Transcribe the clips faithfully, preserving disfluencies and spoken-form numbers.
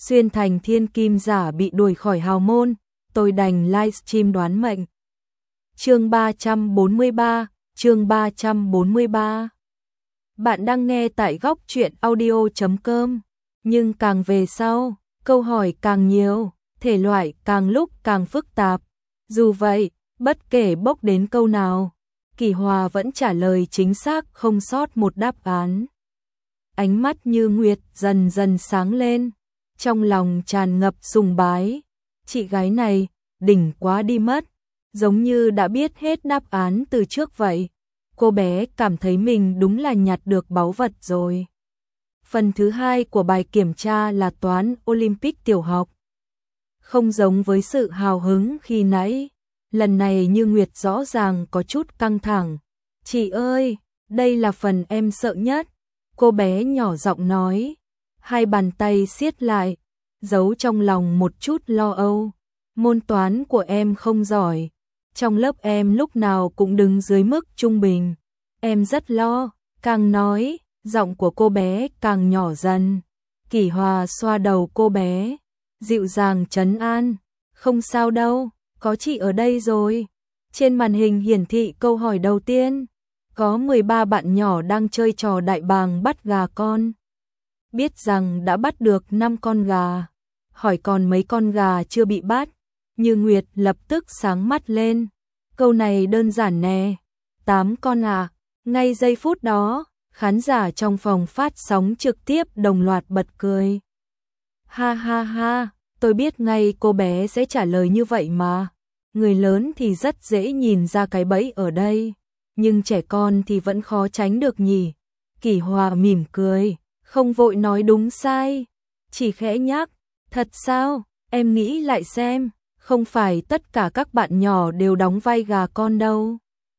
xuyên thành thiên kim giả bị đuổi khỏi hào môn, tôi đành livestream đoán mệnh. Chương ba trăm bốn mươi ba, chương ba trăm bốn mươi ba. Bạn đang nghe tại góc truyện audio chấm com, nhưng càng về sau, câu hỏi càng nhiều, thể loại càng lúc càng phức tạp. Dù vậy, bất kể bốc đến câu nào, Kỳ Hòa vẫn trả lời chính xác không sót một đáp án. Ánh mắt Như Nguyệt dần dần sáng lên, trong lòng tràn ngập sùng bái. Chị gái này, đỉnh quá đi mất, giống như đã biết hết đáp án từ trước vậy. Cô bé cảm thấy mình đúng là nhặt được báu vật rồi. Phần thứ hai của bài kiểm tra là toán Olympic tiểu học. Không giống với sự hào hứng khi nãy, lần này Như Nguyệt rõ ràng có chút căng thẳng. Chị ơi, đây là phần em sợ nhất. Cô bé nhỏ giọng nói, hai bàn tay siết lại, giấu trong lòng một chút lo âu. Môn toán của em không giỏi, trong lớp em lúc nào cũng đứng dưới mức trung bình. Em rất lo, càng nói, giọng của cô bé càng nhỏ dần. Kỳ Hòa xoa đầu cô bé, dịu dàng trấn an, không sao đâu, có chị ở đây rồi. Trên màn hình hiển thị câu hỏi đầu tiên, có mười ba bạn nhỏ đang chơi trò đại bàng bắt gà con. Biết rằng đã bắt được năm con gà, hỏi còn mấy con gà chưa bị bắt. Như Nguyệt lập tức sáng mắt lên, câu này đơn giản nè, tám con à. Ngay giây phút đó, khán giả trong phòng phát sóng trực tiếp đồng loạt bật cười. Ha ha ha, tôi biết ngay cô bé sẽ trả lời như vậy mà. Người lớn thì rất dễ nhìn ra cái bẫy ở đây, nhưng trẻ con thì vẫn khó tránh được nhỉ. Kỳ Hòa mỉm cười, không vội nói đúng sai, chỉ khẽ nhắc, thật sao, em nghĩ lại xem, không phải tất cả các bạn nhỏ đều đóng vai gà con đâu.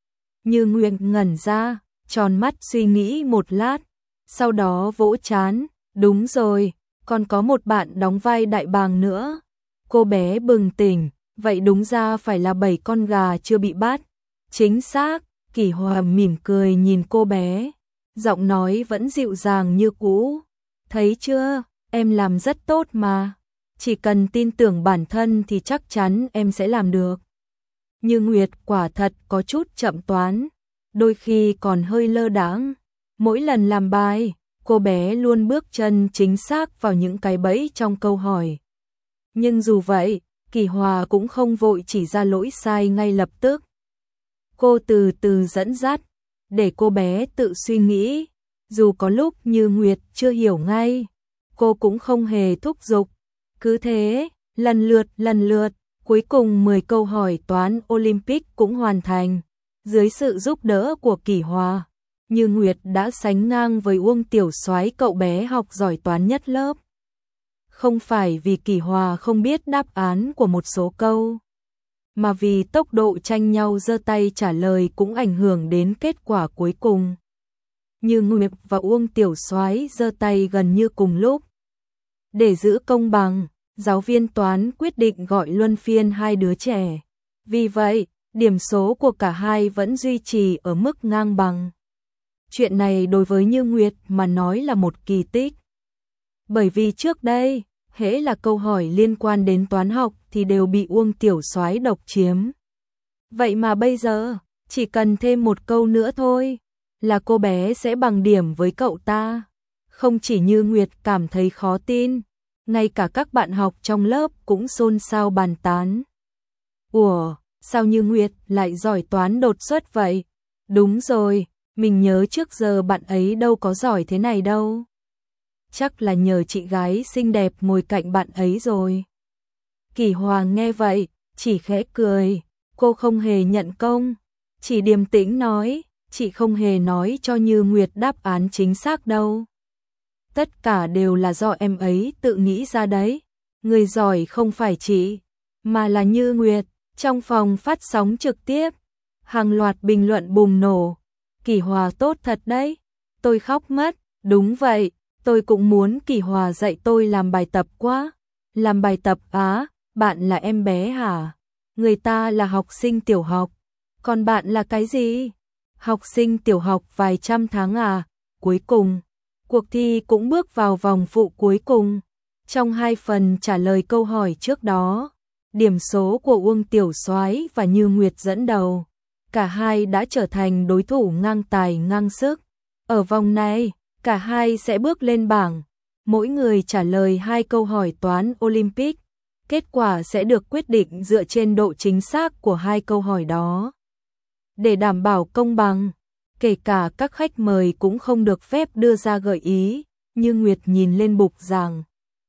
Như Nguyệt ngẩn ra, tròn mắt suy nghĩ một lát, sau đó vỗ trán, đúng rồi, còn có một bạn đóng vai đại bàng nữa. Cô bé bừng tỉnh, vậy đúng ra phải là bảy con gà chưa bị bắt. Chính xác, Kỳ Hòa mỉm cười nhìn cô bé, giọng nói vẫn dịu dàng như cũ. Thấy chưa, em làm rất tốt mà, chỉ cần tin tưởng bản thân thì chắc chắn em sẽ làm được. Như Nguyệt quả thật có chút chậm toán, đôi khi còn hơi lơ đãng. Mỗi lần làm bài, cô bé luôn bước chân chính xác vào những cái bẫy trong câu hỏi. Nhưng dù vậy, Kỳ Hòa cũng không vội chỉ ra lỗi sai ngay lập tức. Cô từ từ dẫn dắt, để cô bé tự suy nghĩ. Dù có lúc Như Nguyệt chưa hiểu ngay, cô cũng không hề thúc giục. Cứ thế, lần lượt lần lượt, cuối cùng mười câu hỏi toán Olympic cũng hoàn thành. Dưới sự giúp đỡ của Kỳ Hòa, Như Nguyệt đã sánh ngang với Uông Tiểu Soái, cậu bé học giỏi toán nhất lớp. Không phải vì Kỳ Hòa không biết đáp án của một số câu, mà vì tốc độ tranh nhau giơ tay trả lời cũng ảnh hưởng đến kết quả cuối cùng. Như Nguyệt và Uông Tiểu Soái giơ tay gần như cùng lúc. Để giữ công bằng, giáo viên toán quyết định gọi luân phiên hai đứa trẻ. Vì vậy, điểm số của cả hai vẫn duy trì ở mức ngang bằng. Chuyện này đối với Như Nguyệt mà nói là một kỳ tích. Bởi vì trước đây, hễ là câu hỏi liên quan đến toán học thì đều bị Uông Tiểu Soái độc chiếm. Vậy mà bây giờ, chỉ cần thêm một câu nữa thôi, là cô bé sẽ bằng điểm với cậu ta. Không chỉ Như Nguyệt cảm thấy khó tin, ngay cả các bạn học trong lớp cũng xôn xao bàn tán. Ủa, sao Như Nguyệt lại giỏi toán đột xuất vậy? Đúng rồi, mình nhớ trước giờ bạn ấy đâu có giỏi thế này đâu. Chắc là nhờ chị gái xinh đẹp ngồi cạnh bạn ấy rồi. Kỳ Hòa nghe vậy, chỉ khẽ cười, cô không hề nhận công, chỉ điềm tĩnh nói, chị không hề nói cho Như Nguyệt đáp án chính xác đâu. Tất cả đều là do em ấy tự nghĩ ra đấy, người giỏi không phải chị, mà là Như Nguyệt. Trong phòng phát sóng trực tiếp, hàng loạt bình luận bùng nổ. Kỳ Hòa tốt thật đấy, tôi khóc mất. Đúng vậy, tôi cũng muốn Kỳ Hòa dạy tôi làm bài tập quá. Làm bài tập á, bạn là em bé hả? Người ta là học sinh tiểu học, còn bạn là cái gì? Học sinh tiểu học vài trăm tháng à? Cuối cùng, cuộc thi cũng bước vào vòng phụ cuối cùng. Trong hai phần trả lời câu hỏi trước đó, điểm số của Uông Tiểu Soái và Như Nguyệt dẫn đầu, cả hai đã trở thành đối thủ ngang tài ngang sức. Ở vòng này, cả hai sẽ bước lên bảng, mỗi người trả lời hai câu hỏi toán Olympic, kết quả sẽ được quyết định dựa trên độ chính xác của hai câu hỏi đó. Để đảm bảo công bằng, kể cả các khách mời cũng không được phép đưa ra gợi ý. Như Nguyệt nhìn lên bục giảng,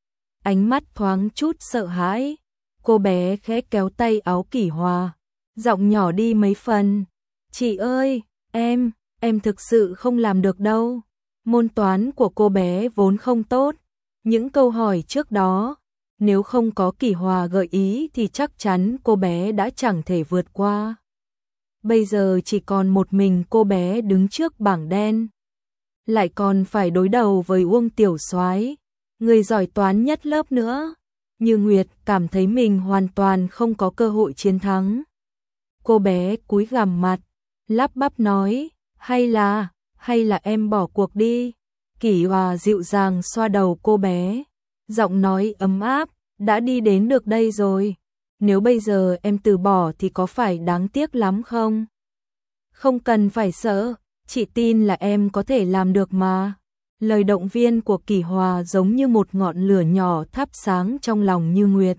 ánh mắt thoáng chút sợ hãi. Cô bé khẽ kéo tay áo Kỷ Hòa, giọng nhỏ đi mấy phần. Chị ơi, em, em thực sự không làm được đâu. Môn toán của cô bé vốn không tốt. Những câu hỏi trước đó, nếu không có Kỷ Hòa gợi ý thì chắc chắn cô bé đã chẳng thể vượt qua. Bây giờ chỉ còn một mình cô bé đứng trước bảng đen, lại còn phải đối đầu với Uông Tiểu Soái, người giỏi toán nhất lớp nữa. Như Nguyệt cảm thấy mình hoàn toàn không có cơ hội chiến thắng. Cô bé cúi gằm mặt, lắp bắp nói, hay là, hay là em bỏ cuộc đi. Kỷ Hòa dịu dàng xoa đầu cô bé, giọng nói ấm áp, đã đi đến được đây rồi. Nếu bây giờ em từ bỏ thì có phải đáng tiếc lắm không? Không cần phải sợ, chị tin là em có thể làm được mà. Lời động viên của Kỷ Hòa giống như một ngọn lửa nhỏ thắp sáng trong lòng Như Nguyệt.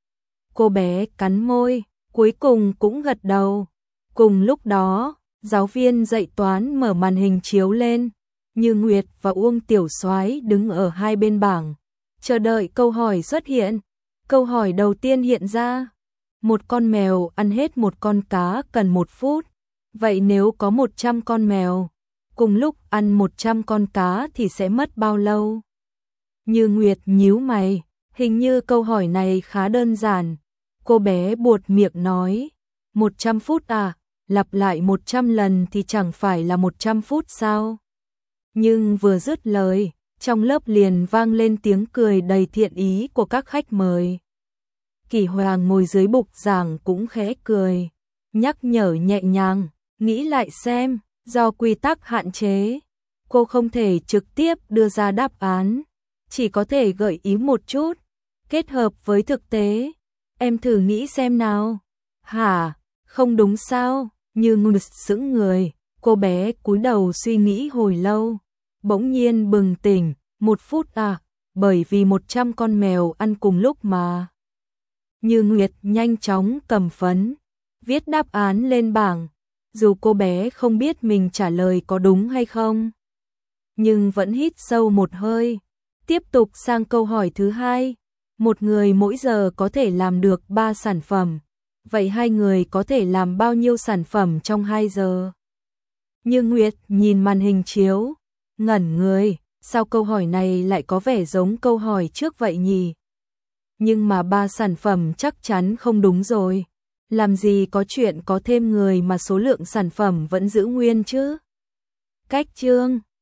Cô bé cắn môi, cuối cùng cũng gật đầu. Cùng lúc đó, giáo viên dạy toán mở màn hình chiếu lên. Như Nguyệt và Uông Tiểu Soái đứng ở hai bên bảng, chờ đợi câu hỏi xuất hiện. Câu hỏi đầu tiên hiện ra. Một con mèo ăn hết một con cá cần một phút. Vậy nếu có một trăm con mèo cùng lúc ăn một trăm con cá thì sẽ mất bao lâu? Như Nguyệt nhíu mày, hình như câu hỏi này khá đơn giản. Cô bé buột miệng nói, một trăm phút à, lặp lại một trăm lần thì chẳng phải là một trăm phút sao? Nhưng vừa dứt lời, trong lớp liền vang lên tiếng cười đầy thiện ý của các khách mời. Kỷ Hòa ngồi dưới bục giảng cũng khẽ cười, nhắc nhở nhẹ nhàng, nghĩ lại xem, do quy tắc hạn chế, cô không thể trực tiếp đưa ra đáp án, chỉ có thể gợi ý một chút, kết hợp với thực tế. Em thử nghĩ xem nào. Hả, không đúng sao? Như Nguyệt sững người, cô bé cúi đầu suy nghĩ hồi lâu, bỗng nhiên bừng tỉnh, một phút à, bởi vì một trăm con mèo ăn cùng lúc mà. Như Nguyệt nhanh chóng cầm phấn, viết đáp án lên bảng, dù cô bé không biết mình trả lời có đúng hay không, nhưng vẫn hít sâu một hơi, tiếp tục sang câu hỏi thứ hai. Một người mỗi giờ có thể làm được ba sản phẩm, vậy hai người có thể làm bao nhiêu sản phẩm trong hai giờ? Như Nguyệt nhìn màn hình chiếu, ngẩn người, sao câu hỏi này lại có vẻ giống câu hỏi trước vậy nhỉ? Nhưng mà ba sản phẩm chắc chắn không đúng rồi. Làm gì có chuyện có thêm người mà số lượng sản phẩm vẫn giữ nguyên chứ? Cách chương